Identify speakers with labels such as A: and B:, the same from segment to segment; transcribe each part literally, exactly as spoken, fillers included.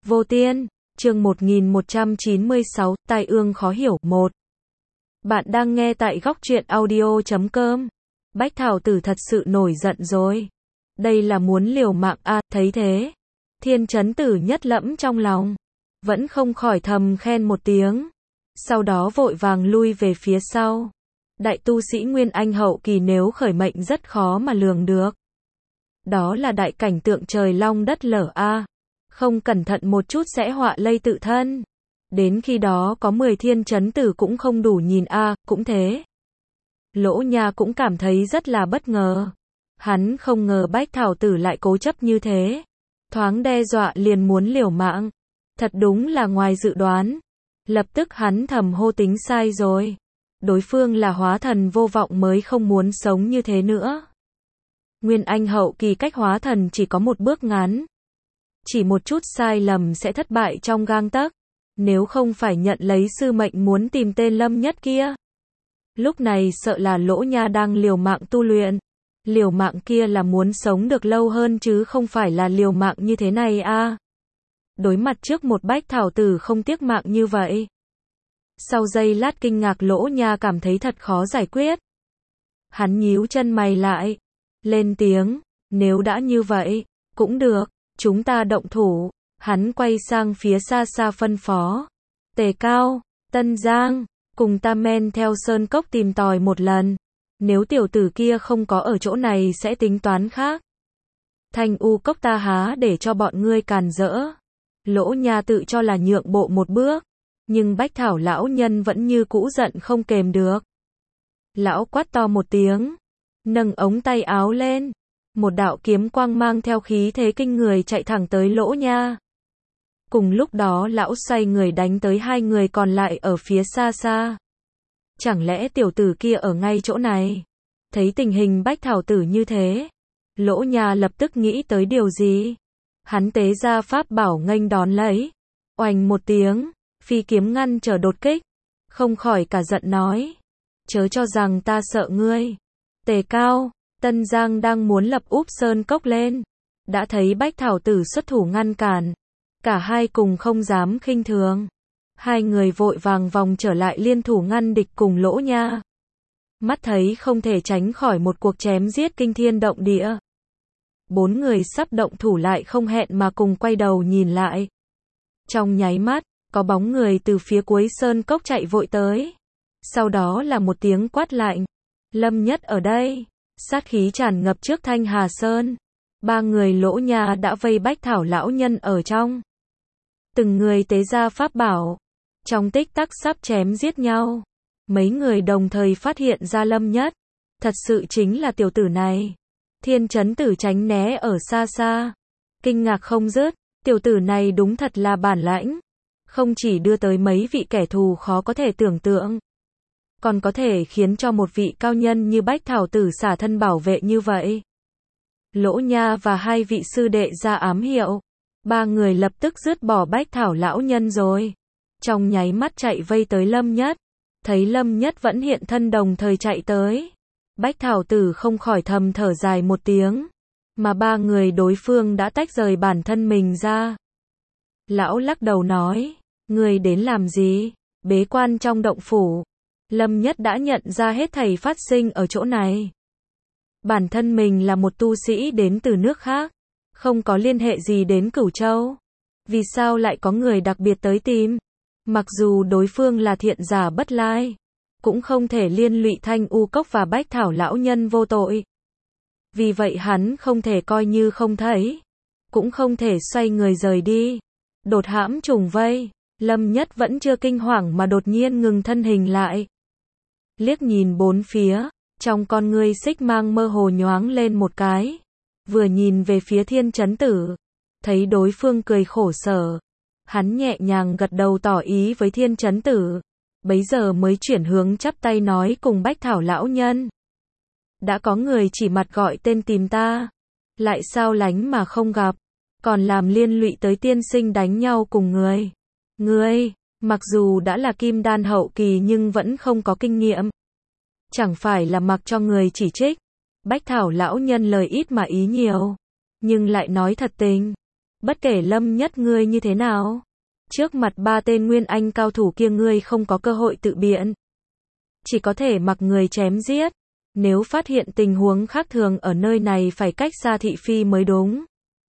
A: Vô Tiên, chương một nghìn một trăm chín mươi sáu, tai ương khó hiểu, một. Bạn đang nghe tại góc truyện audio chấm com. Bách Thảo Tử thật sự nổi giận rồi. Đây là muốn liều mạng à, thấy thế. Thiên Chấn Tử nhất lẫm trong lòng. Vẫn không khỏi thầm khen một tiếng. Sau đó vội vàng lui về phía sau. Đại tu sĩ Nguyên Anh hậu kỳ nếu khởi mệnh rất khó mà lường được. Đó là đại cảnh tượng trời long đất lở a. À. Không cẩn thận một chút sẽ họa lây tự thân. Đến khi đó có mười thiên chấn tử cũng không đủ nhìn a, à, cũng thế. Lỗ Nha cũng cảm thấy rất là bất ngờ. Hắn không ngờ Bách Thảo Tử lại cố chấp như thế. Thoáng đe dọa liền muốn liều mạng. Thật đúng là ngoài dự đoán. Lập tức hắn thầm hô tính sai rồi. Đối phương là hóa thần vô vọng mới không muốn sống như thế nữa. Nguyên Anh hậu kỳ cách hóa thần chỉ có một bước ngắn. Chỉ một chút sai lầm sẽ thất bại trong gang tấc. Nếu không phải nhận lấy sư mệnh muốn tìm tên Lâm Nhất kia. Lúc này sợ là Lỗ Nha đang liều mạng tu luyện. Liều mạng kia là muốn sống được lâu hơn chứ không phải là liều mạng như thế này a. À. Đối mặt trước một Bách Thảo Tử không tiếc mạng như vậy. Sau giây lát kinh ngạc Lỗ Nha cảm thấy thật khó giải quyết. Hắn nhíu chân mày lại. Lên tiếng, nếu đã như vậy, cũng được, chúng ta động thủ. Hắn quay sang phía xa xa phân phó. Tề Cao, Tân Giang, cùng ta men theo sơn cốc tìm tòi một lần. Nếu tiểu tử kia không có ở chỗ này sẽ tính toán khác. Thanh u cốc ta há để cho bọn ngươi càn rỡ. Lỗ Nha tự cho là nhượng bộ một bước. Nhưng Bách Thảo lão nhân vẫn như cũ giận không kềm được. Lão quát to một tiếng. Nâng ống tay áo lên. Một đạo kiếm quang mang theo khí thế kinh người chạy thẳng tới Lỗ Nha. Cùng lúc đó lão xoay người đánh tới hai người còn lại ở phía xa xa. Chẳng lẽ tiểu tử kia ở ngay chỗ này? Thấy tình hình Bách Thảo Tử như thế. Lỗ Nha lập tức nghĩ tới điều gì? Hắn tế ra pháp bảo nghênh đón lấy. Oành một tiếng. Phi kiếm ngăn trở đột kích. Không khỏi cả giận nói. Chớ cho rằng ta sợ ngươi. Tề Cao, Tân Giang đang muốn lập úp sơn cốc lên. Đã thấy Bách Thảo Tử xuất thủ ngăn cản. Cả hai cùng không dám khinh thường. Hai người vội vàng vòng trở lại liên thủ ngăn địch cùng Lỗ Nha. Mắt thấy không thể tránh khỏi một cuộc chém giết kinh thiên động địa. Bốn người sắp động thủ lại không hẹn mà cùng quay đầu nhìn lại. Trong nháy mắt, có bóng người từ phía cuối sơn cốc chạy vội tới. Sau đó là một tiếng quát lạnh. Lâm Nhất ở đây. Sát khí tràn ngập trước Thanh Hà Sơn. Ba người Lỗ Nha đã vây Bách Thảo lão nhân ở trong. Từng người tế ra pháp bảo. Trong tích tắc sắp chém giết nhau. Mấy người đồng thời phát hiện ra Lâm Nhất. Thật sự chính là tiểu tử này. Thiên Chấn Tử tránh né ở xa xa. Kinh ngạc không dứt. Tiểu tử này đúng thật là bản lãnh. Không chỉ đưa tới mấy vị kẻ thù khó có thể tưởng tượng. Còn có thể khiến cho một vị cao nhân như Bách Thảo Tử xả thân bảo vệ như vậy. Lỗ Nha và hai vị sư đệ ra ám hiệu. Ba người lập tức dứt bỏ Bách Thảo lão nhân rồi. Trong nháy mắt chạy vây tới Lâm Nhất. Thấy Lâm Nhất vẫn hiện thân đồng thời chạy tới. Bách Thảo Tử không khỏi thầm thở dài một tiếng. Mà ba người đối phương đã tách rời bản thân mình ra. Lão lắc đầu nói. Người đến làm gì? Bế quan trong động phủ. Lâm Nhất đã nhận ra hết thảy phát sinh ở chỗ này. Bản thân mình là một tu sĩ đến từ nước khác. Không có liên hệ gì đến Cửu Châu. Vì sao lại có người đặc biệt tới tìm? Mặc dù đối phương là thiện giả bất lai. Cũng không thể liên lụy Thanh U Cốc và Bách Thảo lão nhân vô tội. Vì vậy hắn không thể coi như không thấy. Cũng không thể xoay người rời đi. Đột hãm trùng vây. Lâm Nhất vẫn chưa kinh hoàng mà đột nhiên ngừng thân hình lại. Liếc nhìn bốn phía. Trong con ngươi xích mang mơ hồ nhoáng lên một cái. Vừa nhìn về phía Thiên Chấn Tử. Thấy đối phương cười khổ sở. Hắn nhẹ nhàng gật đầu tỏ ý với Thiên Chấn Tử. Bấy giờ mới chuyển hướng chắp tay nói cùng Bách Thảo lão nhân. Đã có người chỉ mặt gọi tên tìm ta. Lại sao lánh mà không gặp. Còn làm liên lụy tới tiên sinh đánh nhau cùng người. Ngươi, mặc dù đã là kim đan hậu kỳ nhưng vẫn không có kinh nghiệm. Chẳng phải là mặc cho người chỉ trích. Bách Thảo lão nhân lời ít mà ý nhiều. Nhưng lại nói thật tình. Bất kể Lâm Nhất ngươi như thế nào, trước mặt ba tên Nguyên Anh cao thủ kia ngươi không có cơ hội tự biện. Chỉ có thể mặc người chém giết. Nếu phát hiện tình huống khác thường ở nơi này phải cách xa thị phi mới đúng.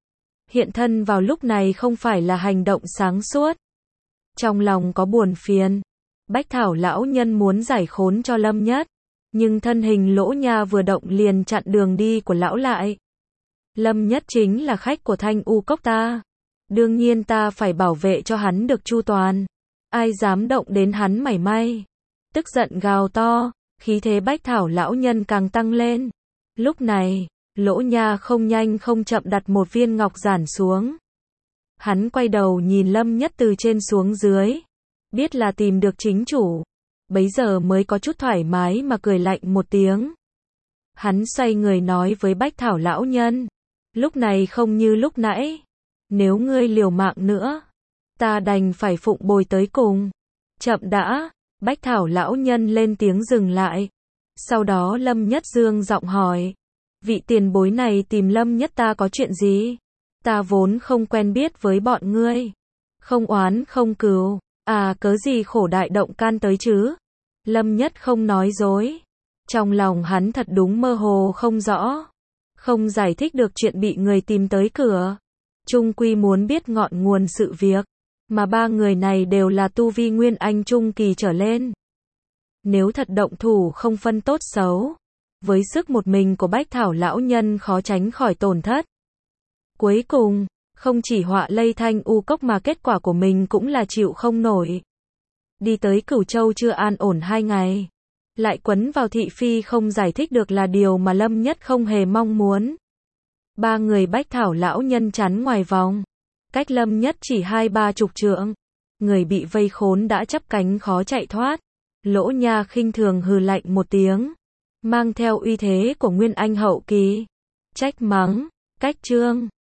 A: Hiện thân vào lúc này không phải là hành động sáng suốt. Trong lòng có buồn phiền. Bách Thảo lão nhân muốn giải khốn cho Lâm Nhất. Nhưng thân hình Lỗ Nha vừa động liền chặn đường đi của lão lại. Lâm Nhất chính là khách của Thanh U Cốc ta. Đương nhiên ta phải bảo vệ cho hắn được chu toàn. Ai dám động đến hắn mảy may. Tức giận gào to, khí thế Bách Thảo lão nhân càng tăng lên. Lúc này, Lỗ Nha không nhanh không chậm đặt một viên ngọc giản xuống. Hắn quay đầu nhìn Lâm Nhất từ trên xuống dưới. Biết là tìm được chính chủ. Bấy giờ mới có chút thoải mái mà cười lạnh một tiếng. Hắn xoay người nói với Bách Thảo lão nhân. Lúc này không như lúc nãy. Nếu ngươi liều mạng nữa, ta đành phải phụng bồi tới cùng. Chậm đã, Bách Thảo lão nhân lên tiếng dừng lại. Sau đó Lâm Nhất dương giọng hỏi. Vị tiền bối này tìm Lâm Nhất ta có chuyện gì? Ta vốn không quen biết với bọn ngươi. Không oán không cừu. À cớ gì khổ đại động can tới chứ? Lâm Nhất không nói dối. Trong lòng hắn thật đúng mơ hồ không rõ. Không giải thích được chuyện bị người tìm tới cửa. Trung quy muốn biết ngọn nguồn sự việc. Mà ba người này đều là tu vi Nguyên Anh trung kỳ trở lên. Nếu thật động thủ không phân tốt xấu. Với sức một mình của Bách Thảo lão nhân khó tránh khỏi tổn thất. Cuối cùng, không chỉ họa lây Thanh U Cốc mà kết quả của mình cũng là chịu không nổi. Đi tới Cửu Châu chưa an ổn hai ngày. Lại quấn vào thị phi không giải thích được là điều mà Lâm Nhất không hề mong muốn. Ba người Bách Thảo lão nhân chắn ngoài vòng. Cách Lâm Nhất chỉ hai ba chục trượng. Người bị vây khốn đã chắp cánh khó chạy thoát. Lỗ Nha khinh thường hừ lạnh một tiếng. Mang theo uy thế của Nguyên Anh hậu kỳ. Trách mắng, cách trương.